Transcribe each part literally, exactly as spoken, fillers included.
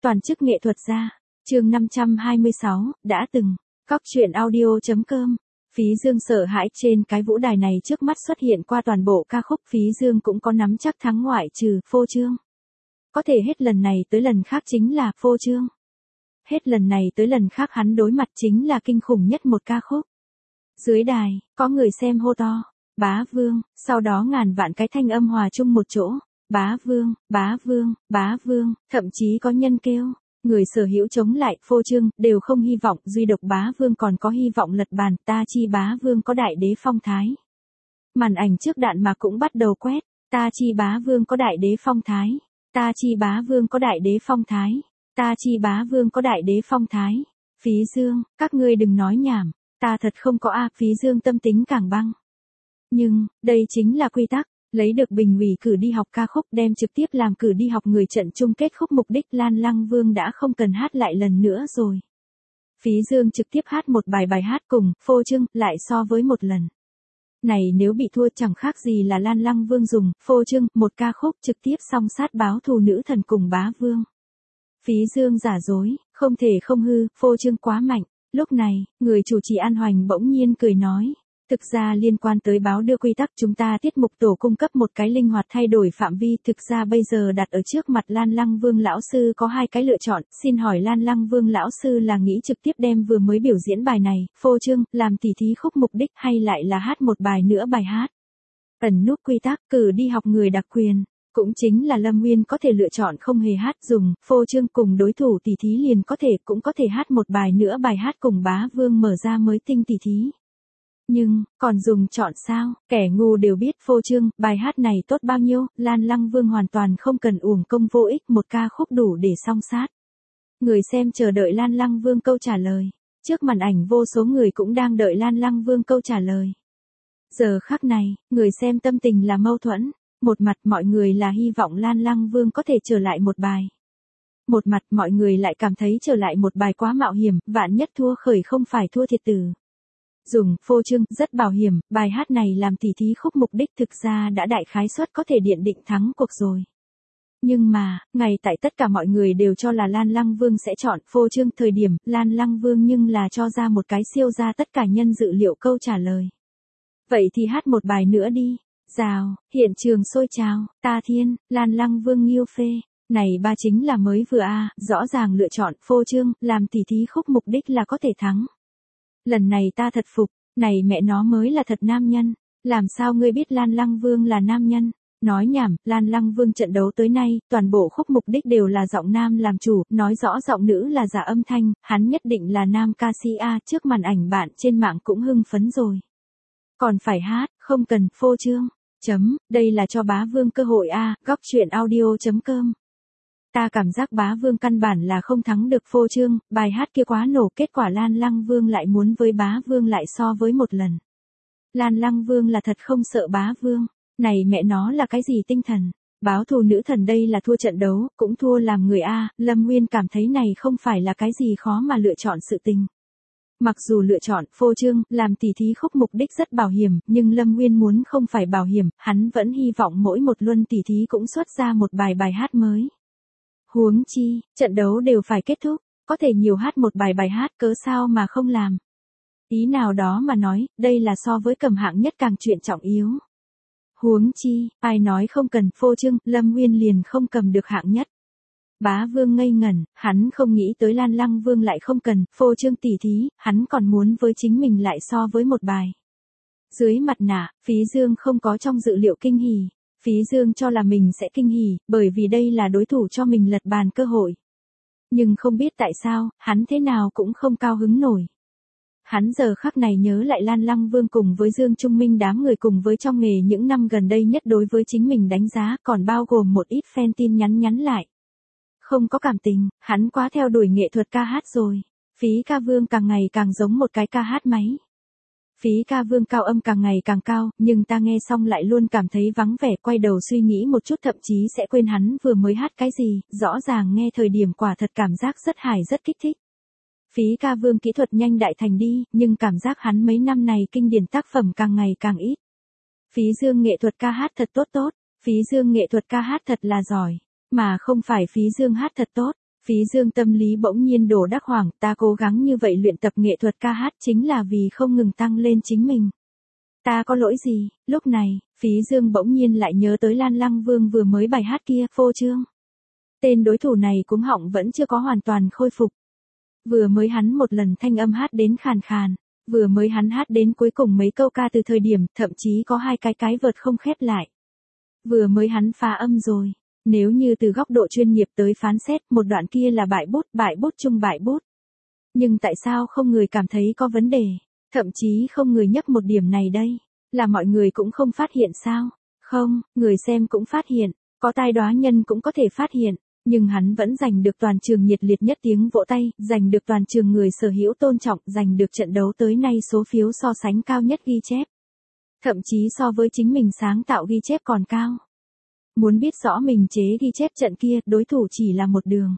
Toàn chức nghệ thuật gia. Chương năm trăm hai mươi sáu, đã từng. Cóc truyện audio.com. Phí Dương sợ hãi trên cái vũ đài này trước mắt xuất hiện qua toàn bộ ca khúc, Phí Dương cũng có nắm chắc thắng ngoại trừ phô trương. Có thể hết lần này tới lần khác chính là phô trương. Hết lần này tới lần khác hắn đối mặt chính là kinh khủng nhất một ca khúc. Dưới đài, có người xem hô to, Bá Vương, sau đó ngàn vạn cái thanh âm hòa chung một chỗ, Bá Vương, Bá Vương, Bá Vương, thậm chí có nhân kêu, người sở hữu chống lại phô trương, đều không hy vọng, duy độc Bá Vương còn có hy vọng lật bàn, ta chi Bá Vương có đại đế phong thái. Màn ảnh trước đạn mà cũng bắt đầu quét, ta chi Bá Vương có đại đế phong thái, ta chi Bá Vương có đại đế phong thái, ta chi Bá Vương có đại đế phong thái. Phí Dương, các ngươi đừng nói nhảm, ta thật không có a. Phí Dương tâm tính càng băng. Nhưng, đây chính là quy tắc, lấy được bình ủy cử đi học ca khúc, đem trực tiếp làm cử đi học người trận chung kết khúc, mục đích Lan Lăng Vương đã không cần hát lại lần nữa rồi. Phí Dương trực tiếp hát một bài bài hát cùng phô trương lại so với một lần. Này nếu bị thua chẳng khác gì là Lan Lăng Vương dùng phô trương một ca khúc trực tiếp song sát báo thù nữ thần cùng Bá Vương. Phí Dương giả dối, không thể không hư, phô trương quá mạnh. Lúc này, người chủ trì An Hoành bỗng nhiên cười nói, thực ra liên quan tới báo đưa quy tắc, chúng ta tiết mục tổ cung cấp một cái linh hoạt thay đổi phạm vi, thực ra bây giờ đặt ở trước mặt Lan Lăng Vương lão sư có hai cái lựa chọn, xin hỏi Lan Lăng Vương lão sư là nghĩ trực tiếp đem vừa mới biểu diễn bài này, phô trương, làm tỉ thí khúc mục đích, hay lại là hát một bài nữa bài hát. Ẩn núp quy tắc, cử đi học người đặc quyền. Cũng chính là Lâm Nguyên có thể lựa chọn không hề hát, dùng phô trương cùng đối thủ tỷ thí liền có thể, cũng có thể hát một bài nữa bài hát cùng Bá Vương mở ra mới tinh tỷ thí. Nhưng, còn dùng chọn sao, kẻ ngu đều biết phô trương, bài hát này tốt bao nhiêu, Lan Lăng Vương hoàn toàn không cần uổng công vô ích, một ca khúc đủ để song sát. Người xem chờ đợi Lan Lăng Vương câu trả lời, trước màn ảnh vô số người cũng đang đợi Lan Lăng Vương câu trả lời. Giờ khắc này, người xem tâm tình là mâu thuẫn. Một mặt mọi người là hy vọng Lan Lăng Vương có thể trở lại một bài. Một mặt mọi người lại cảm thấy trở lại một bài quá mạo hiểm, vạn nhất thua khởi không phải thua thiệt tử. Dùng phô trương rất bảo hiểm, bài hát này làm tỉ thí khúc mục đích thực ra đã đại khái suất có thể điện định thắng cuộc rồi. Nhưng mà, ngay tại tất cả mọi người đều cho là Lan Lăng Vương sẽ chọn phô trương thời điểm, Lan Lăng Vương nhưng là cho ra một cái siêu ra tất cả nhân dự liệu câu trả lời. Vậy thì hát một bài nữa đi. Rào, hiện trường sôi trào, ta thiên, Lan Lăng Vương nghiêu phê, này ba chính là mới vừa a, rõ ràng lựa chọn phô trương, làm tỉ thí khúc mục đích là có thể thắng. Lần này ta thật phục, này mẹ nó mới là thật nam nhân, làm sao ngươi biết Lan Lăng Vương là nam nhân? Nói nhảm, Lan Lăng Vương trận đấu tới nay, toàn bộ khúc mục đích đều là giọng nam làm chủ, nói rõ giọng nữ là giả âm thanh, hắn nhất định là nam ca sĩ a, trước màn ảnh bạn trên mạng cũng hưng phấn rồi. Còn phải hát, không cần phô trương. Chấm, đây là cho Bá Vương cơ hội a, góc truyện audio.com. Ta cảm giác Bá Vương căn bản là không thắng được phô trương, bài hát kia quá nổ, kết quả Lan Lăng Vương lại muốn với Bá Vương lại so với một lần. Lan Lăng Vương là thật không sợ Bá Vương, này mẹ nó là cái gì tinh thần, báo thù nữ thần đây là thua trận đấu, cũng thua làm người a, Lâm Nguyên cảm thấy này không phải là cái gì khó mà lựa chọn sự tình. Mặc dù lựa chọn phô trương, làm tỉ thí khúc mục đích rất bảo hiểm, nhưng Lâm Nguyên muốn không phải bảo hiểm, hắn vẫn hy vọng mỗi một luân tỉ thí cũng xuất ra một bài bài hát mới. Huống chi, trận đấu đều phải kết thúc, có thể nhiều hát một bài bài hát, cớ sao mà không làm. Ý nào đó mà nói, đây là so với cầm hạng nhất càng chuyện trọng yếu. Huống chi, ai nói không cần phô trương, Lâm Nguyên liền không cầm được hạng nhất. Bá Vương ngây ngẩn, hắn không nghĩ tới Lan Lăng Vương lại không cần phô trương tỉ thí, hắn còn muốn với chính mình lại so với một bài. Dưới mặt nạ, Phí Dương không có trong dự liệu kinh hỉ, Phí Dương cho là mình sẽ kinh hỉ, bởi vì đây là đối thủ cho mình lật bàn cơ hội. Nhưng không biết tại sao, hắn thế nào cũng không cao hứng nổi. Hắn giờ khắc này nhớ lại Lan Lăng Vương cùng với Dương Trung Minh đám người cùng với trong nghề những năm gần đây nhất đối với chính mình đánh giá, còn bao gồm một ít fan tin nhắn nhắn lại. Không có cảm tình, hắn quá theo đuổi nghệ thuật ca hát rồi. Phí Ca Vương càng ngày càng giống một cái ca hát máy. Phí Ca Vương cao âm càng ngày càng cao, nhưng ta nghe xong lại luôn cảm thấy vắng vẻ, quay đầu suy nghĩ một chút thậm chí sẽ quên hắn vừa mới hát cái gì, rõ ràng nghe thời điểm quả thật cảm giác rất hài rất kích thích. Phí Ca Vương kỹ thuật nhanh đại thành đi, nhưng cảm giác hắn mấy năm này kinh điển tác phẩm càng ngày càng ít. Phí Dương nghệ thuật ca hát thật tốt tốt, Phí Dương nghệ thuật ca hát thật là giỏi. Mà không phải Phí Dương hát thật tốt, Phí Dương tâm lý bỗng nhiên đổ đắc hoảng, ta cố gắng như vậy luyện tập nghệ thuật ca hát chính là vì không ngừng tăng lên chính mình. Ta có lỗi gì? Lúc này, Phí Dương bỗng nhiên lại nhớ tới Lan Lăng Vương vừa mới bài hát kia, phô trương. Tên đối thủ này cúng họng vẫn chưa có hoàn toàn khôi phục. Vừa mới hắn một lần thanh âm hát đến khàn khàn, vừa mới hắn hát đến cuối cùng mấy câu ca từ thời điểm, thậm chí có hai cái cái vợt không khép lại. Vừa mới hắn phá âm rồi. Nếu như từ góc độ chuyên nghiệp tới phán xét, một đoạn kia là bại bút, bại bút chung bại bút. Nhưng tại sao không người cảm thấy có vấn đề, thậm chí không người nhắc một điểm này đây, là mọi người cũng không phát hiện sao? Không, người xem cũng phát hiện, có tai đoá nhân cũng có thể phát hiện, nhưng hắn vẫn giành được toàn trường nhiệt liệt nhất tiếng vỗ tay, giành được toàn trường người sở hữu tôn trọng, giành được trận đấu tới nay số phiếu so sánh cao nhất ghi chép. Thậm chí so với chính mình sáng tạo ghi chép còn cao. Muốn biết rõ mình chế ghi chép trận kia, đối thủ chỉ là một đường.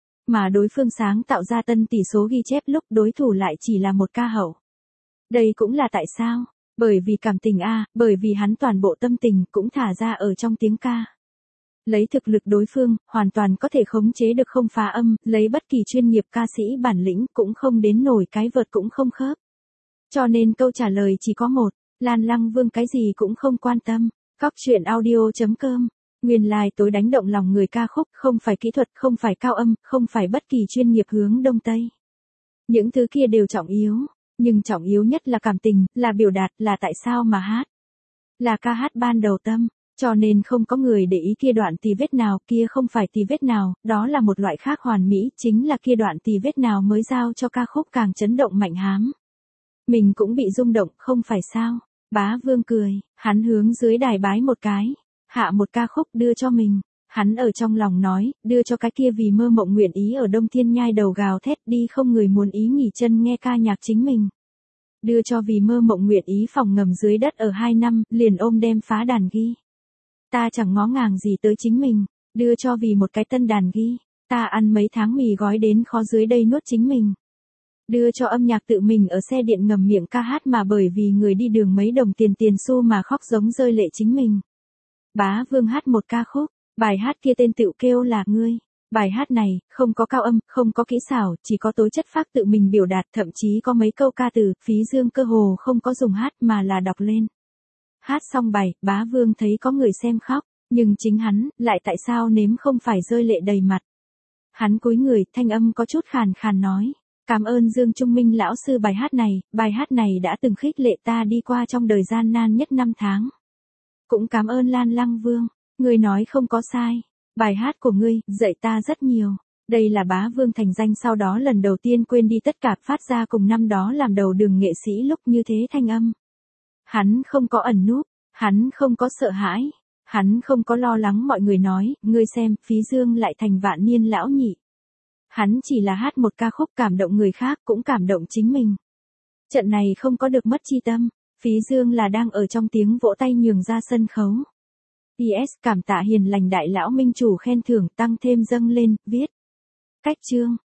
Mà đối phương sáng tạo ra tân tỷ số ghi chép lúc đối thủ lại chỉ là một ca hậu. Đây cũng là tại sao? Bởi vì cảm tình a, bởi vì hắn toàn bộ tâm tình cũng thả ra ở trong tiếng ca. Lấy thực lực đối phương, hoàn toàn có thể khống chế được không phá âm, lấy bất kỳ chuyên nghiệp ca sĩ bản lĩnh cũng không đến nổi cái vợt cũng không khớp. Cho nên câu trả lời chỉ có một, Lan Lăng Vương cái gì cũng không quan tâm. Cóc truyện audio chấm com. Nguyên lai like tối đánh động lòng người ca khúc, không phải kỹ thuật, không phải cao âm, không phải bất kỳ chuyên nghiệp hướng đông tây. Những thứ kia đều trọng yếu, nhưng trọng yếu nhất là cảm tình, là biểu đạt, là tại sao mà hát. Là ca hát ban đầu tâm, cho nên không có người để ý kia đoạn tì vết nào, kia không phải tì vết nào, đó là một loại khác hoàn mỹ, chính là kia đoạn tì vết nào mới giao cho ca khúc càng chấn động mạnh hám. Mình cũng bị rung động, không phải sao? Bá Vương cười, hắn hướng dưới đài bái một cái. Hạ một ca khúc đưa cho mình, hắn ở trong lòng nói, đưa cho cái kia vì mơ mộng nguyện ý ở Đông Thiên Nhai đầu gào thét đi không người muốn ý nghỉ chân nghe ca nhạc chính mình. Đưa cho vì mơ mộng nguyện ý phòng ngầm dưới đất ở hai năm, liền ôm đem phá đàn ghi. Ta chẳng ngó ngàng gì tới chính mình, đưa cho vì một cái tân đàn ghi, ta ăn mấy tháng mì gói đến khó dưới đây nuốt chính mình. Đưa cho âm nhạc tự mình ở xe điện ngầm miệng ca hát mà bởi vì người đi đường mấy đồng tiền tiền xu mà khóc giống rơi lệ chính mình. Bá Vương hát một ca khúc, bài hát kia tên tựu kêu là Ngươi. Bài hát này, không có cao âm, không có kỹ xảo, chỉ có tố chất phác tự mình biểu đạt, thậm chí có mấy câu ca từ, Phí Dương cơ hồ không có dùng hát mà là đọc lên. Hát xong bài, Bá Vương thấy có người xem khóc, nhưng chính hắn, lại tại sao nếm không phải rơi lệ đầy mặt. Hắn cúi người, thanh âm có chút khàn khàn nói, cảm ơn Dương Trung Minh lão sư bài hát này, bài hát này đã từng khích lệ ta đi qua trong đời gian nan nhất năm tháng. Cũng cảm ơn Lan Lăng Vương, ngươi nói không có sai, bài hát của ngươi, dạy ta rất nhiều. Đây là Bá Vương thành danh sau đó lần đầu tiên quên đi tất cả phát ra cùng năm đó làm đầu đường nghệ sĩ lúc như thế thanh âm. Hắn không có ẩn núp, hắn không có sợ hãi, hắn không có lo lắng mọi người nói, ngươi xem, Phí Dương lại thành vạn niên lão nhị. Hắn chỉ là hát một ca khúc cảm động người khác cũng cảm động chính mình. Trận này không có được mất chi tâm. Phí Dương là đang ở trong tiếng vỗ tay nhường ra sân khấu. pê ét cảm tạ hiền lành đại lão minh chủ khen thưởng tăng thêm dâng lên, viết. Cách chương.